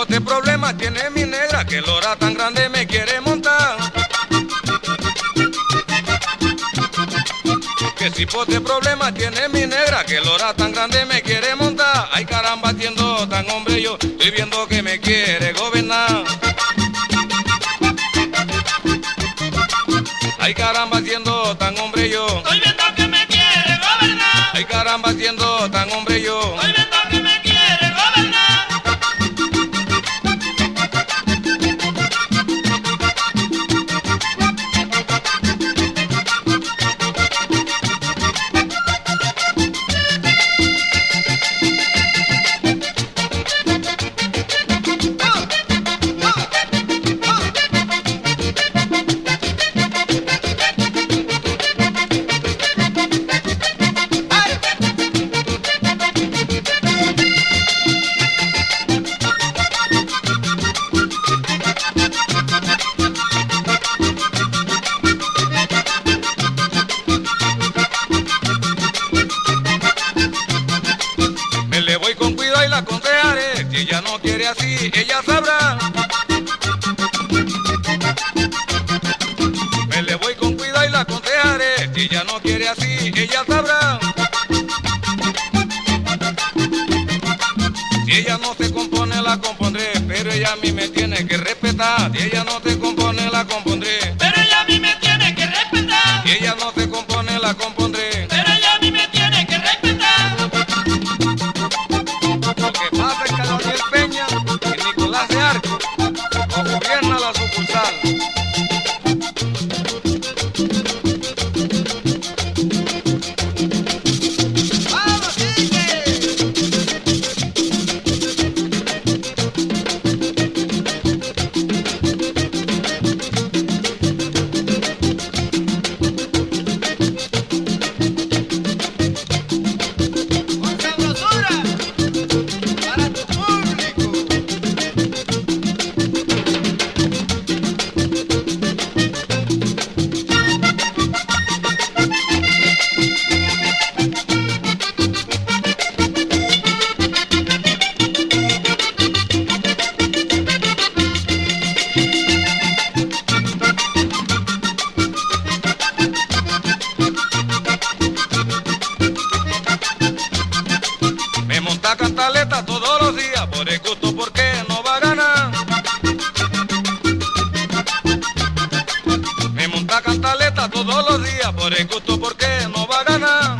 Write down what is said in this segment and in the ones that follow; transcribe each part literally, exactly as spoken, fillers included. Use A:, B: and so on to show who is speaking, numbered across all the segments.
A: cipote problema tiene mi negra, que lora tan grande me quiere montar. Que cipote problema tiene mi negra, que lora tan grande me quiere montar. Ay caramba, siendo tan hombre yo, estoy viendo que me quiere gobernar. Ay caramba, siendo tan hombre yo,
B: estoy viendo que me quiere gobernar.
A: ay caramba, siendo tan hombre yo,
B: Estoy viendo que me quiere gobernar.
A: me le voy con cuidado y la aconsejaré. Si ella no quiere así, ella sabrá. Me le voy con cuidado y la aconsejaré. Si ella no quiere así, ella sabrá. Si ella no se compone, la compondré, pero ella a mí me tiene que respetar. Si ella no se compone, la compondré,
B: Pero ella a mí me tiene que respetar.
A: si ella no se compone, la compondré.
B: Pero ella a mí me tiene que respetar.
A: Lo que pasa es que Daniel Peña y Nicolás de Arco no gobierna la sucursal.
C: Con sabrosura para tu público.
A: Me monta cantaleta todos los días, por el gusto porque no va a ganar. Me monta cantaleta todos los días, por el gusto porque no va a ganar.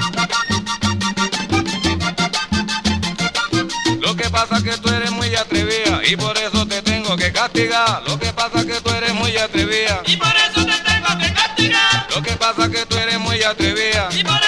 A: Lo que pasa que tú eres muy atrevida y por eso te tengo que castigar. Lo que pasa que tú eres muy atrevida.
B: Y por eso te tengo que castigar.
A: Lo que pasa que tú eres muy atrevida.
B: Y por